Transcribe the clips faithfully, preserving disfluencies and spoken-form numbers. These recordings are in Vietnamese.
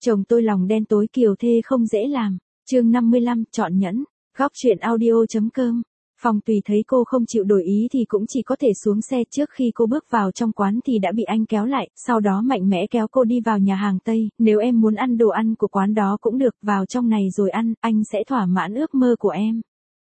Chồng tôi lòng đen tối kiều thê không dễ làm. Chương năm mươi lăm, chọn nhẫn. Góc truyện audio.com. Phong Tùy thấy cô không chịu đổi ý thì cũng chỉ có thể xuống xe. Trước khi cô bước vào trong quán thì đã bị anh kéo lại, sau đó mạnh mẽ kéo cô đi vào nhà hàng Tây. Nếu em muốn ăn đồ ăn của quán đó cũng được, vào trong này rồi ăn, anh sẽ thỏa mãn ước mơ của em.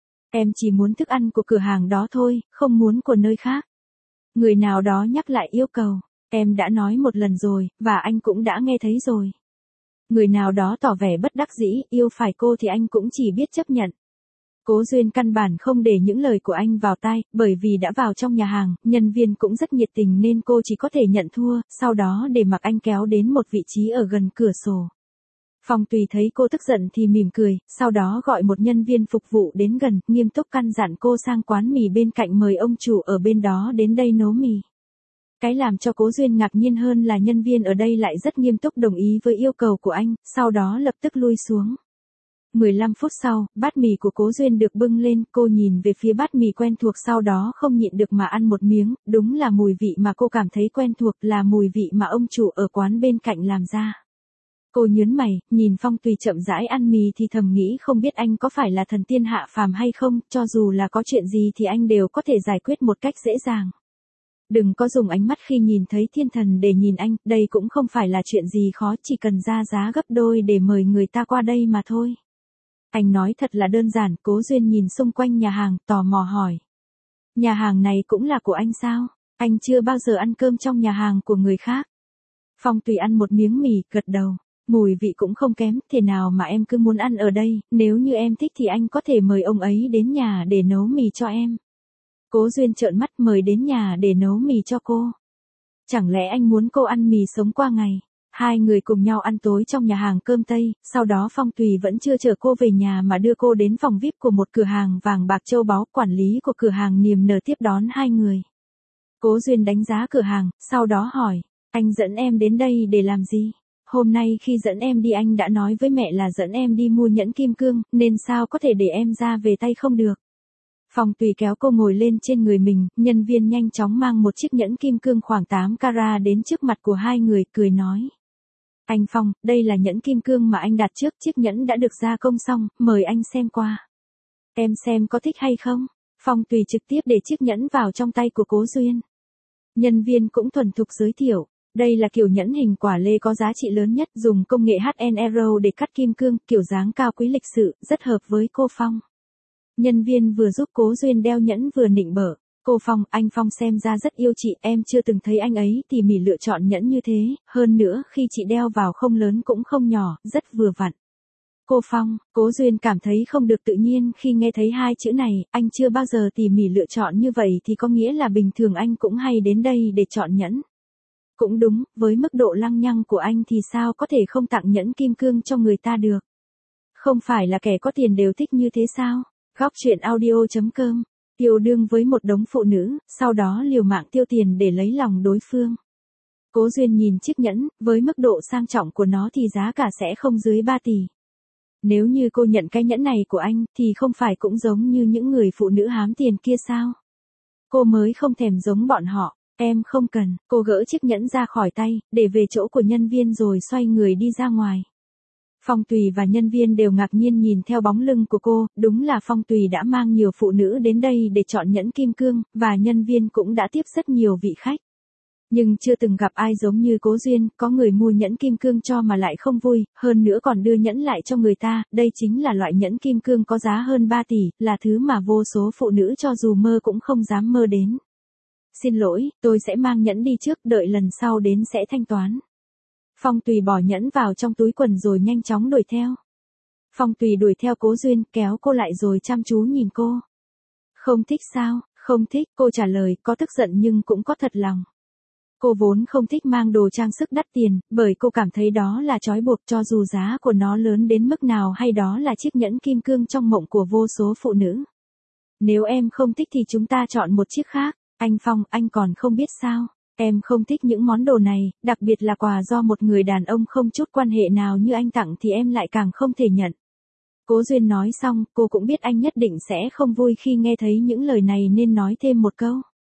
Em chỉ muốn thức ăn của cửa hàng đó thôi, không muốn của nơi khác. Người nào đó nhắc lại yêu cầu. Em đã nói một lần rồi, và anh cũng đã nghe thấy rồi. Người nào đó tỏ vẻ bất đắc dĩ, yêu phải cô thì anh cũng chỉ biết chấp nhận. Cố Duyên căn bản không để những lời của anh vào tai, bởi vì đã vào trong nhà hàng, nhân viên cũng rất nhiệt tình nên cô chỉ có thể nhận thua, sau đó để mặc anh kéo đến một vị trí ở gần cửa sổ. Phong Tùy thấy cô tức giận thì mỉm cười, sau đó gọi một nhân viên phục vụ đến gần, nghiêm túc căn dặn cô sang quán mì bên cạnh mời ông chủ ở bên đó đến đây nấu mì. Cái làm cho Cố Duyên ngạc nhiên hơn là nhân viên ở đây lại rất nghiêm túc đồng ý với yêu cầu của anh, sau đó lập tức lui xuống. mười lăm phút sau, bát mì của Cố Duyên được bưng lên, cô nhìn về phía bát mì quen thuộc sau đó không nhịn được mà ăn một miếng, đúng là mùi vị mà cô cảm thấy quen thuộc, là mùi vị mà ông chủ ở quán bên cạnh làm ra. Cô nhớn mày, nhìn Phong Tùy chậm rãi ăn mì thì thầm nghĩ không biết anh có phải là thần tiên hạ phàm hay không, cho dù là có chuyện gì thì anh đều có thể giải quyết một cách dễ dàng. Đừng có dùng ánh mắt khi nhìn thấy thiên thần để nhìn anh, đây cũng không phải là chuyện gì khó, chỉ cần ra giá gấp đôi để mời người ta qua đây mà thôi. Anh nói thật là đơn giản. Cố Duyên nhìn xung quanh nhà hàng, tò mò hỏi. Nhà hàng này cũng là của anh sao? Anh chưa bao giờ ăn cơm trong nhà hàng của người khác. Phong Tùy ăn một miếng mì, gật đầu. Mùi vị cũng không kém, thế nào mà em cứ muốn ăn ở đây, nếu như em thích thì anh có thể mời ông ấy đến nhà để nấu mì cho em. Cố Duyên trợn mắt, mời đến nhà để nấu mì cho cô. Chẳng lẽ anh muốn cô ăn mì sống qua ngày? Hai người cùng nhau ăn tối trong nhà hàng cơm Tây, sau đó Phong Tùy vẫn chưa chở cô về nhà mà đưa cô đến phòng vi ai pi của một cửa hàng vàng bạc châu báu, quản lý của cửa hàng niềm nở tiếp đón hai người. Cố Duyên đánh giá cửa hàng, sau đó hỏi, anh dẫn em đến đây để làm gì? Hôm nay khi dẫn em đi anh đã nói với mẹ là dẫn em đi mua nhẫn kim cương, nên sao có thể để em ra về tay không được. Phong Tùy kéo cô ngồi lên trên người mình, nhân viên nhanh chóng mang một chiếc nhẫn kim cương khoảng tám carat đến trước mặt của hai người, cười nói. Anh Phong, đây là nhẫn kim cương mà anh đặt trước, chiếc nhẫn đã được gia công xong, mời anh xem qua. Em xem có thích hay không? Phong Tùy trực tiếp để chiếc nhẫn vào trong tay của Cố Duyên. Nhân viên cũng thuần thục giới thiệu. Đây là kiểu nhẫn hình quả lê có giá trị lớn nhất, dùng công nghệ hát en rờ để cắt kim cương, kiểu dáng cao quý lịch sự, rất hợp với cô Phong. Nhân viên vừa giúp Cố Duyên đeo nhẫn vừa nịnh bợ. Cô Phong, anh Phong xem ra rất yêu chị, em chưa từng thấy anh ấy tỉ mỉ lựa chọn nhẫn như thế, hơn nữa khi chị đeo vào không lớn cũng không nhỏ, rất vừa vặn. Cô Phong, Cố Duyên cảm thấy không được tự nhiên khi nghe thấy hai chữ này, anh chưa bao giờ tỉ mỉ lựa chọn như vậy thì có nghĩa là bình thường anh cũng hay đến đây để chọn nhẫn. Cũng đúng, với mức độ lăng nhăng của anh thì sao có thể không tặng nhẫn kim cương cho người ta được. Không phải là kẻ có tiền đều thích như thế sao? Góc truyện audio.com. Yêu đương với một đống phụ nữ, sau đó liều mạng tiêu tiền để lấy lòng đối phương. Cố Duyên nhìn chiếc nhẫn, với mức độ sang trọng của nó thì giá cả sẽ không dưới ba tỷ. Nếu như cô nhận cái nhẫn này của anh, thì không phải cũng giống như những người phụ nữ hám tiền kia sao? Cô mới không thèm giống bọn họ. Em không cần. Cô gỡ chiếc nhẫn ra khỏi tay, để về chỗ của nhân viên rồi xoay người đi ra ngoài. Phong Tùy và nhân viên đều ngạc nhiên nhìn theo bóng lưng của cô, đúng là Phong Tùy đã mang nhiều phụ nữ đến đây để chọn nhẫn kim cương, và nhân viên cũng đã tiếp rất nhiều vị khách. Nhưng chưa từng gặp ai giống như Cố Duyên, có người mua nhẫn kim cương cho mà lại không vui, hơn nữa còn đưa nhẫn lại cho người ta, đây chính là loại nhẫn kim cương có giá hơn ba tỷ, là thứ mà vô số phụ nữ cho dù mơ cũng không dám mơ đến. Xin lỗi, tôi sẽ mang nhẫn đi trước, đợi lần sau đến sẽ thanh toán. Phong Tùy bỏ nhẫn vào trong túi quần rồi nhanh chóng đuổi theo. Phong Tùy đuổi theo Cố Duyên, kéo cô lại rồi chăm chú nhìn cô. Không thích sao? Không thích, cô trả lời, có tức giận nhưng cũng có thật lòng. Cô vốn không thích mang đồ trang sức đắt tiền, bởi cô cảm thấy đó là trói buộc, cho dù giá của nó lớn đến mức nào hay đó là chiếc nhẫn kim cương trong mộng của vô số phụ nữ. Nếu em không thích thì chúng ta chọn một chiếc khác. Anh Phong, anh còn không biết sao? Em không thích những món đồ này, đặc biệt là quà do một người đàn ông không chút quan hệ nào như anh tặng thì em lại càng không thể nhận. Cố Duyên nói xong, cô cũng biết anh nhất định sẽ không vui khi nghe thấy những lời này nên nói thêm một câu.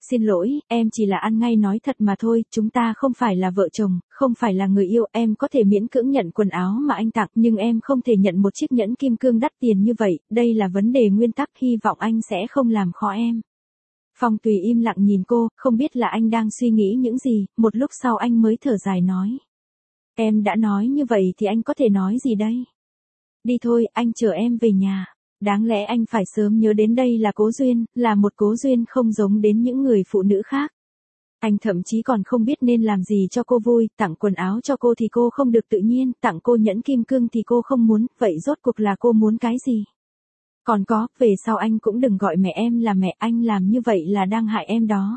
Xin lỗi, em chỉ là ăn ngay nói thật mà thôi, chúng ta không phải là vợ chồng, không phải là người yêu, em có thể miễn cưỡng nhận quần áo mà anh tặng, nhưng em không thể nhận một chiếc nhẫn kim cương đắt tiền như vậy, đây là vấn đề nguyên tắc, hy vọng anh sẽ không làm khó em. Phong Tùy im lặng nhìn cô, không biết là anh đang suy nghĩ những gì, một lúc sau anh mới thở dài nói. Em đã nói như vậy thì anh có thể nói gì đây? Đi thôi, anh chờ em về nhà. Đáng lẽ anh phải sớm nhớ đến đây là Cố Duyên, là một Cố Duyên không giống đến những người phụ nữ khác. Anh thậm chí còn không biết nên làm gì cho cô vui, tặng quần áo cho cô thì cô không được tự nhiên, tặng cô nhẫn kim cương thì cô không muốn, vậy rốt cuộc là cô muốn cái gì? Còn có, về sau anh cũng đừng gọi mẹ em là mẹ, anh làm như vậy là đang hại em đó.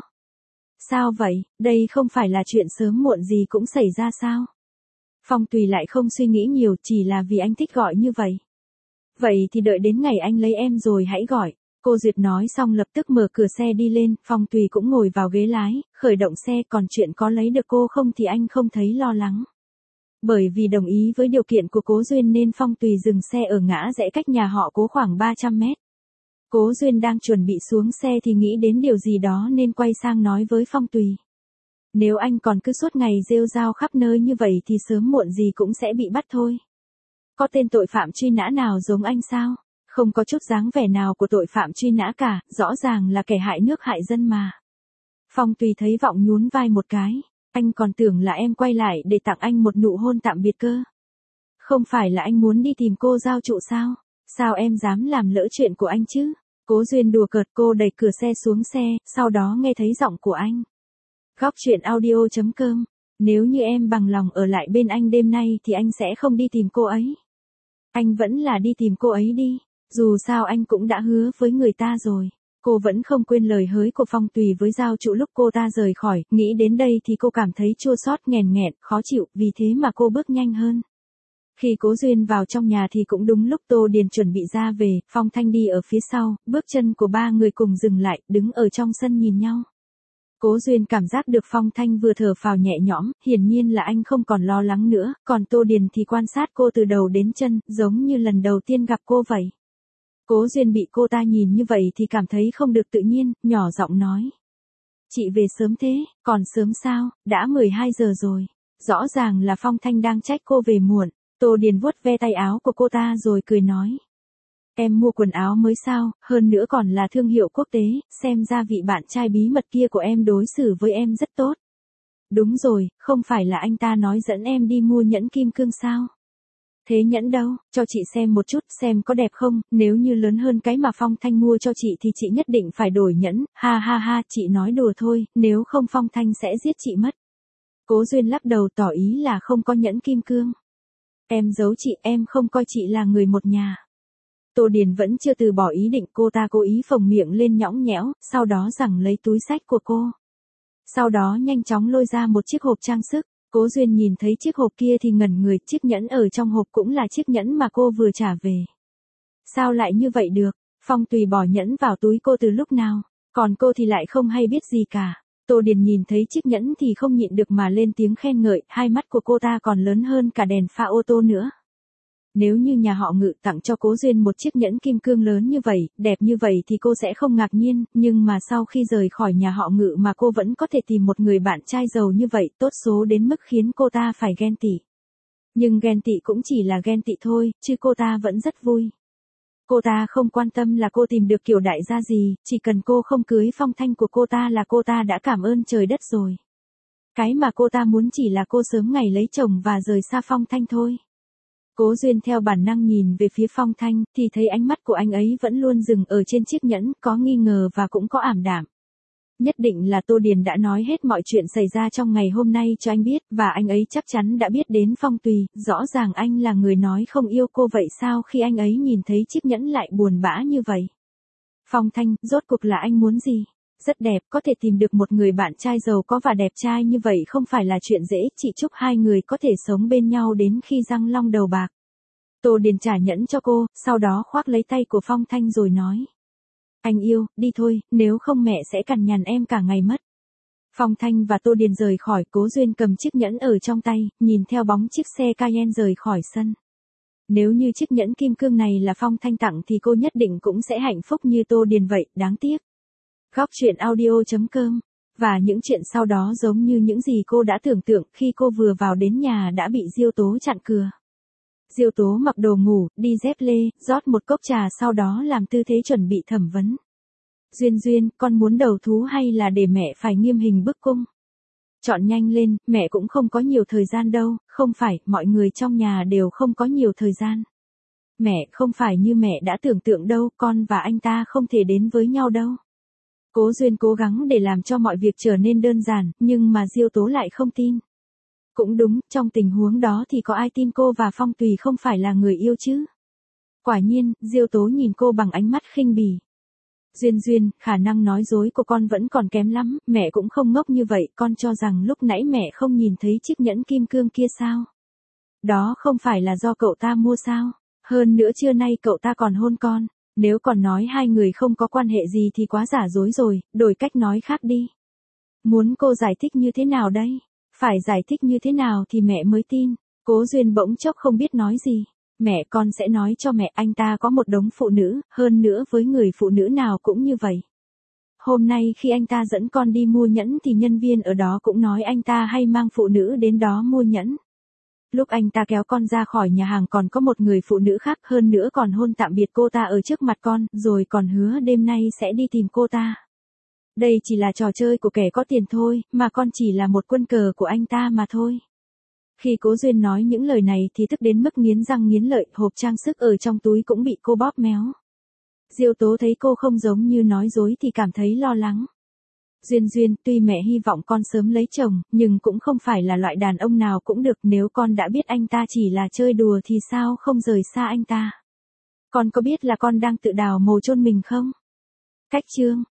Sao vậy, đây không phải là chuyện sớm muộn gì cũng xảy ra sao? Phong Tùy lại không suy nghĩ nhiều, chỉ là vì anh thích gọi như vậy. Vậy thì đợi đến ngày anh lấy em rồi hãy gọi. Cô Duyệt nói xong lập tức mở cửa xe đi lên, Phong Tùy cũng ngồi vào ghế lái, khởi động xe, còn chuyện có lấy được cô không thì anh không thấy lo lắng. Bởi vì đồng ý với điều kiện của Cố Duyên nên Phong Tùy dừng xe ở ngã rẽ cách nhà họ Cố khoảng ba trăm mét. Cố Duyên đang chuẩn bị xuống xe thì nghĩ đến điều gì đó nên quay sang nói với Phong Tùy. Nếu anh còn cứ suốt ngày rêu rao khắp nơi như vậy thì sớm muộn gì cũng sẽ bị bắt thôi. Có tên tội phạm truy nã nào giống anh sao? Không có chút dáng vẻ nào của tội phạm truy nã cả, rõ ràng là kẻ hại nước hại dân mà. Phong Tùy thấy Vọng nhún vai một cái, anh còn tưởng là em quay lại để tặng anh một nụ hôn tạm biệt cơ. Không phải là anh muốn đi tìm cô giao trụ sao? Sao em dám làm lỡ chuyện của anh chứ? Cố Duyên đùa cợt, cô đẩy cửa xe xuống xe, sau đó nghe thấy giọng của anh. Góc truyện audio chấm com. Nếu như em bằng lòng ở lại bên anh đêm nay thì anh sẽ không đi tìm cô ấy. Anh vẫn là đi tìm cô ấy đi. Dù sao anh cũng đã hứa với người ta rồi. Cô vẫn không quên lời hứa của Phong Tùy với giao trụ lúc cô ta rời khỏi. Nghĩ đến đây thì cô cảm thấy chua xót, nghèn nghẹn, khó chịu. Vì thế mà cô bước nhanh hơn. Khi Cố Duyên vào trong nhà thì cũng đúng lúc Tô Điền chuẩn bị ra về. Phong Thanh đi ở phía sau. Bước chân của ba người cùng dừng lại, đứng ở trong sân nhìn nhau. Cố Duyên cảm giác được Phong Thanh vừa thở phào nhẹ nhõm, hiển nhiên là anh không còn lo lắng nữa, còn Tô Điền thì quan sát cô từ đầu đến chân, giống như lần đầu tiên gặp cô vậy. Cố Duyên bị cô ta nhìn như vậy thì cảm thấy không được tự nhiên, nhỏ giọng nói. Chị về sớm thế, còn sớm sao, đã mười hai giờ rồi. Rõ ràng là Phong Thanh đang trách cô về muộn. Tô Điền vuốt ve tay áo của cô ta rồi cười nói. Em mua quần áo mới sao, hơn nữa còn là thương hiệu quốc tế, xem ra vị bạn trai bí mật kia của em đối xử với em rất tốt. Đúng rồi, không phải là anh ta nói dẫn em đi mua nhẫn kim cương sao? Thế nhẫn đâu, cho chị xem một chút, xem có đẹp không, nếu như lớn hơn cái mà Phong Thanh mua cho chị thì chị nhất định phải đổi nhẫn, ha ha ha, chị nói đùa thôi, nếu không Phong Thanh sẽ giết chị mất. Cố Duyên lắc đầu tỏ ý là không có nhẫn kim cương. Em giấu chị, em không coi chị là người một nhà. Tô Điền vẫn chưa từ bỏ ý định, cô ta cố ý phồng miệng lên nhõng nhẽo, sau đó giằng lấy túi xách của cô. Sau đó nhanh chóng lôi ra một chiếc hộp trang sức. Cố Duyên nhìn thấy chiếc hộp kia thì ngẩn người, chiếc nhẫn ở trong hộp cũng là chiếc nhẫn mà cô vừa trả về. Sao lại như vậy được? Phong Tùy bỏ nhẫn vào túi cô từ lúc nào, còn cô thì lại không hay biết gì cả. Tô Điền nhìn thấy chiếc nhẫn thì không nhịn được mà lên tiếng khen ngợi, hai mắt của cô ta còn lớn hơn cả đèn pha ô tô nữa. Nếu như nhà họ Ngự tặng cho Cố Duyên một chiếc nhẫn kim cương lớn như vậy, đẹp như vậy thì cô sẽ không ngạc nhiên, nhưng mà sau khi rời khỏi nhà họ Ngự mà cô vẫn có thể tìm một người bạn trai giàu như vậy, tốt số đến mức khiến cô ta phải ghen tị. Nhưng ghen tị cũng chỉ là ghen tị thôi, chứ cô ta vẫn rất vui. Cô ta không quan tâm là cô tìm được kiểu đại gia gì, chỉ cần cô không cưới Phong Thanh của cô ta là cô ta đã cảm ơn trời đất rồi. Cái mà cô ta muốn chỉ là cô sớm ngày lấy chồng và rời xa Phong Thanh thôi. Cố Duyên theo bản năng nhìn về phía Phong Thanh, thì thấy ánh mắt của anh ấy vẫn luôn dừng ở trên chiếc nhẫn, có nghi ngờ và cũng có ảm đạm. Nhất định là Tô Điền đã nói hết mọi chuyện xảy ra trong ngày hôm nay cho anh biết, và anh ấy chắc chắn đã biết đến Phong Tùy, rõ ràng anh là người nói không yêu cô vậy sao khi anh ấy nhìn thấy chiếc nhẫn lại buồn bã như vậy. Phong Thanh, rốt cuộc là anh muốn gì? Rất đẹp, có thể tìm được một người bạn trai giàu có và đẹp trai như vậy không phải là chuyện dễ, chị chúc hai người có thể sống bên nhau đến khi răng long đầu bạc. Tô Điền trả nhẫn cho cô, sau đó khoác lấy tay của Phong Thanh rồi nói. Anh yêu, đi thôi, nếu không mẹ sẽ cằn nhằn em cả ngày mất. Phong Thanh và Tô Điền rời khỏi, Cố Duyên cầm chiếc nhẫn ở trong tay, nhìn theo bóng chiếc xe Cayenne rời khỏi sân. Nếu như chiếc nhẫn kim cương này là Phong Thanh tặng thì cô nhất định cũng sẽ hạnh phúc như Tô Điền vậy, đáng tiếc. Góc truyện audio chấm com. Và những chuyện sau đó giống như những gì cô đã tưởng tượng, khi cô vừa vào đến nhà đã bị Diêu Tố chặn cửa. Diêu Tố mặc đồ ngủ, đi dép lê, rót một cốc trà sau đó làm tư thế chuẩn bị thẩm vấn. Duyên Duyên, con muốn đầu thú hay là để mẹ phải nghiêm hình bức cung? Chọn nhanh lên, mẹ cũng không có nhiều thời gian đâu. Không phải, mọi người trong nhà đều không có nhiều thời gian. Mẹ, không phải như mẹ đã tưởng tượng đâu, con và anh ta không thể đến với nhau đâu. Cố Duyên cố gắng để làm cho mọi việc trở nên đơn giản, nhưng mà Diêu Tố lại không tin. Cũng đúng, trong tình huống đó thì có ai tin cô và Phong Tùy không phải là người yêu chứ? Quả nhiên, Diêu Tố nhìn cô bằng ánh mắt khinh bỉ. Duyên Duyên, khả năng nói dối của con vẫn còn kém lắm, mẹ cũng không ngốc như vậy, con cho rằng lúc nãy mẹ không nhìn thấy chiếc nhẫn kim cương kia sao? Đó không phải là do cậu ta mua sao? Hơn nữa trưa nay cậu ta còn hôn con. Nếu còn nói hai người không có quan hệ gì thì quá giả dối rồi, đổi cách nói khác đi. Muốn cô giải thích như thế nào đây? Phải giải thích như thế nào thì mẹ mới tin. Cố Duyên bỗng chốc không biết nói gì. Mẹ, con sẽ nói cho mẹ, anh ta có một đống phụ nữ, hơn nữa với người phụ nữ nào cũng như vậy. Hôm nay khi anh ta dẫn con đi mua nhẫn thì nhân viên ở đó cũng nói anh ta hay mang phụ nữ đến đó mua nhẫn. Lúc anh ta kéo con ra khỏi nhà hàng còn có một người phụ nữ khác, hơn nữa còn hôn tạm biệt cô ta ở trước mặt con, rồi còn hứa đêm nay sẽ đi tìm cô ta. Đây chỉ là trò chơi của kẻ có tiền thôi, mà con chỉ là một quân cờ của anh ta mà thôi. Khi Cố Duyên nói những lời này thì tức đến mức nghiến răng nghiến lợi, hộp trang sức ở trong túi cũng bị cô bóp méo. Diêu Tố thấy cô không giống như nói dối thì cảm thấy lo lắng. Duyên Duyên, tuy mẹ hy vọng con sớm lấy chồng, nhưng cũng không phải là loại đàn ông nào cũng được, nếu con đã biết anh ta chỉ là chơi đùa thì sao không rời xa anh ta. Con có biết là con đang tự đào mồ chôn mình không? Cách chương